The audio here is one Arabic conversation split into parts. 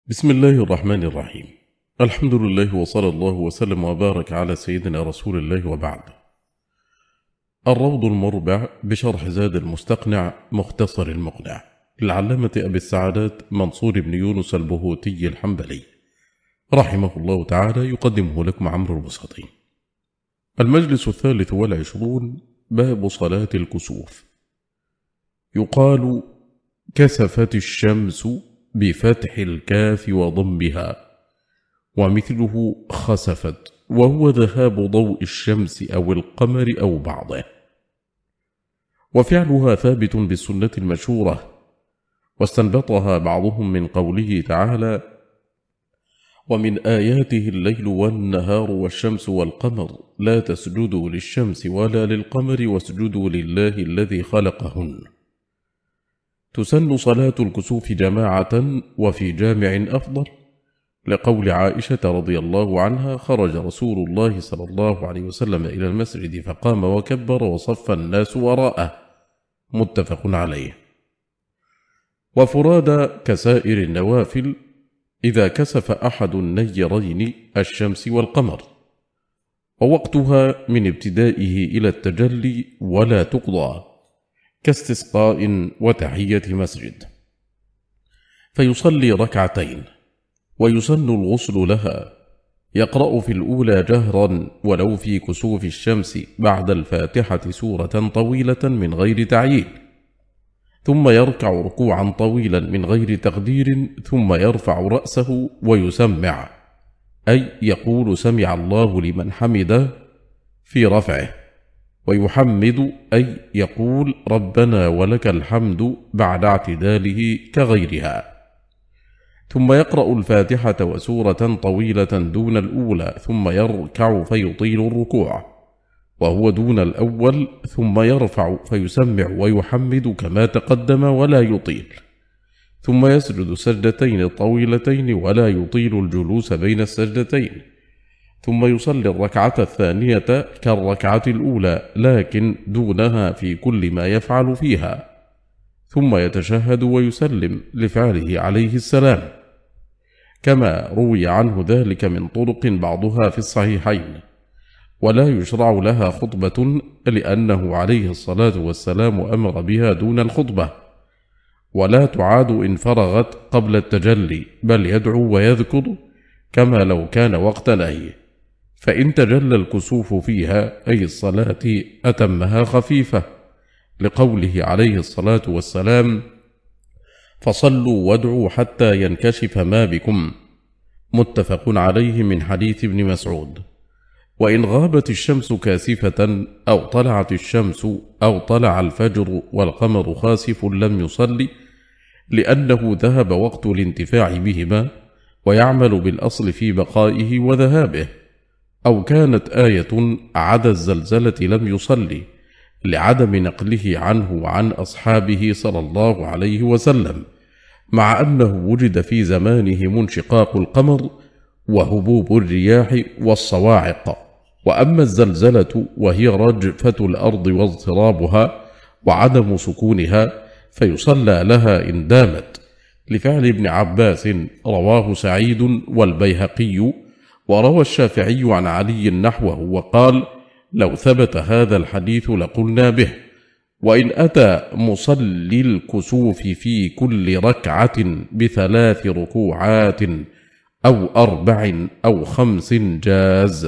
بسم الله الرحمن الرحيم. الحمد لله وصلى الله وسلم وبارك على سيدنا رسول الله وبعد. الروض المربع بشرح زاد المستقنع مختصر المقنع للعلامة أبي السعادات منصور بن يونس البهوتي الحنبلي رحمه الله تعالى، يقدمه لكم عمرو البساطي. المجلس 23 باب صلاة الكسوف. يقال كسفت الشمس بفتح الكاف وضمها، ومثله خسفت، وهو ذهاب ضوء الشمس أو القمر أو بعضه. وفعلها ثابت بالسنة المشهورة، واستنبطها بعضهم من قوله تعالى: ومن آياته الليل والنهار والشمس والقمر لا تسجدوا للشمس ولا للقمر واسجدوا لله الذي خلقهن. تسن صلاة الكسوف جماعة وفي جامع أفضل، لقول عائشة رضي الله عنها: خرج رسول الله صلى الله عليه وسلم إلى المسجد فقام وكبر وصف الناس وراءه، متفق عليه. وفرادى كسائر النوافل إذا كسف أحد النيرين الشمس والقمر، ووقتها من ابتدائه إلى التجلي، ولا تقضى، كاستسقاء وتحية مسجد، فيصلي ركعتين، ويسن الغسل لها. يقرأ في الأولى جهرا ولو في كسوف الشمس بعد الفاتحة سورة طويلة من غير تعيين، ثم يركع ركوعا طويلا من غير تقدير، ثم يرفع رأسه ويسمع، أي يقول سمع الله لمن حمده في رفعه، ويحمد أي يقول ربنا ولك الحمد بعد اعتداله كغيرها. ثم يقرأ الفاتحة وسورة طويلة دون الأولى، ثم يركع فيطيل الركوع وهو دون الأول، ثم يرفع فيسمع ويحمد كما تقدم ولا يطيل، ثم يسجد سجدتين طويلتين ولا يطيل الجلوس بين السجدتين، ثم يصلي الركعة الثانية كالركعة الأولى لكن دونها في كل ما يفعل فيها، ثم يتشهد ويسلم لفعله عليه السلام، كما روي عنه ذلك من طرق بعضها في الصحيحين. ولا يشرع لها خطبة، لأنه عليه الصلاة والسلام أمر بها دون الخطبة. ولا تعاد إن فرغت قبل التجلي، بل يدعو ويذكر كما لو كان وقت نهي. فإن تجلى الكسوف فيها أي الصلاة أتمها خفيفة، لقوله عليه الصلاة والسلام: فصلوا وادعوا حتى ينكشف ما بكم، متفق عليه من حديث ابن مسعود. وإن غابت الشمس كاسفة أو طلعت الشمس أو طلع الفجر والقمر خاسف لم يصلي، لأنه ذهب وقت الانتفاع بهما، ويعمل بالأصل في بقائه وذهابه. أو كانت آية عدا الزلزلة لم يصلي، لعدم نقله عنه وعن أصحابه صلى الله عليه وسلم، مع أنه وجد في زمانه منشقاق القمر وهبوب الرياح والصواعق. وأما الزلزلة وهي رجفة الأرض واضطرابها وعدم سكونها فيصلى لها إن دامت، لفعل ابن عباس، رواه سعيد والبيهقي. وروى الشافعي عن علي نحوه وقال: لو ثبت هذا الحديث لقلنا به. وإن أتى مصلي الكسوف في كل ركعة ب3 ركوعات أو 4 أو 5 جاز.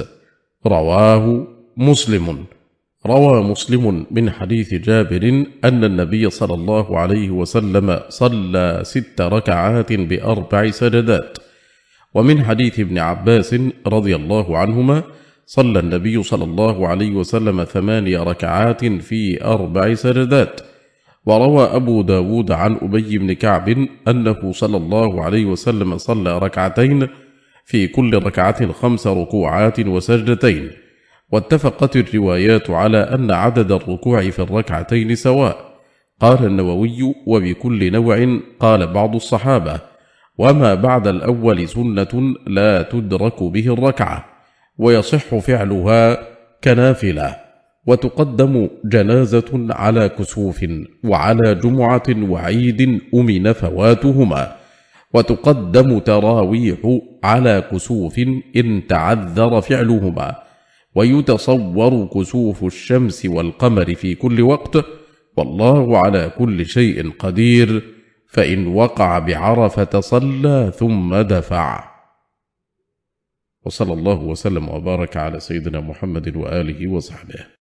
رواه مسلم. روى مسلم من حديث جابر أن النبي صلى الله عليه وسلم صلى 6 ركعات ب4 سجدات. ومن حديث ابن عباس رضي الله عنهما صلى النبي صلى الله عليه وسلم 8 ركعات في 4 سجدات. وروى أبو داود عن أبي بن كعب أنه صلى الله عليه وسلم صلى ركعتين في كل ركعة 5 ركوعات وسجدتين. واتفقت الروايات على أن عدد الركوع في الركعتين سواء. قال النووي: وبكل نوع. قال بعض الصحابة: وما بعد الأول سنة لا تدرك به الركعة، ويصح فعلها كنافلة. وتقدم جنازة على كسوف وعلى جمعة وعيد أمن فواتهما، وتقدم تراويح على كسوف إن تعذر فعلهما، ويتصور كسوف الشمس والقمر في كل وقت، والله على كل شيء قدير، فإن وقع بعرفة صلى ثم دفع. وصلى الله وسلم وبارك على سيدنا محمد وآله وصحبه.